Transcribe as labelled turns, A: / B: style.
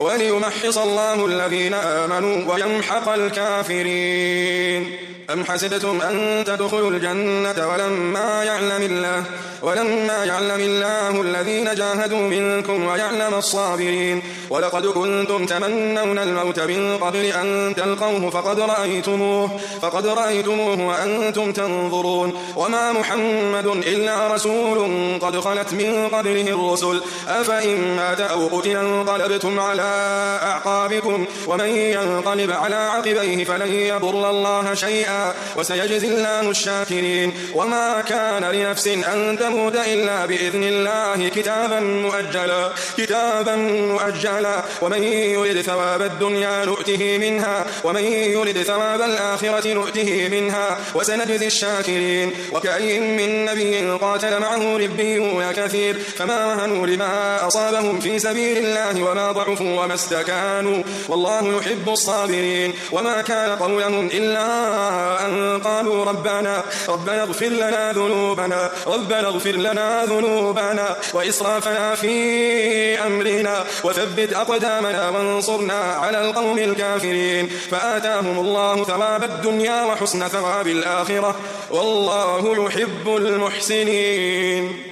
A: وليمحص الله الذين آمنوا ويمحق الكافرين. أم حسبتم أن تدخلوا الجنة ولما يعلم الله الذين جاهدوا منكم ويعلم الصابرين. ولقد كنتم تمنون الموت من قبل أن تلقوه فقد رأيتموه وأنتم تنظرون. وما محمد إلا رسول قد خلت من قبله الرسل أفإن مات أو قتل انقلبتم على أعقابكم ومن ينقلب على عقبيه فلن يضر الله شيئا وسيجزي الله الشاكرين. وما كان لنفس أن تموت إلا بإذن الله كتابا مؤجلا ومن يرد ثواب الدنيا نؤته منها ومن يرد ثواب الآخرة نؤته منها وسنجزي الشاكرين. وكأي من نبي قاتل معه ربيون كثير فما وهنوا لما أصابهم في سبيل الله وما ضعفوا وما استكانوا والله يحب الصابرين. وما كان قولهم إلا أن قالوا ربنا اغفر لنا ذنوبنا وإسرافنا في أمرنا وثبت أقدامنا وانصرنا على القوم الكافرين. فآتاهم الله ثواب الدنيا وحسن ثواب الآخرة والله يحب المحسنين.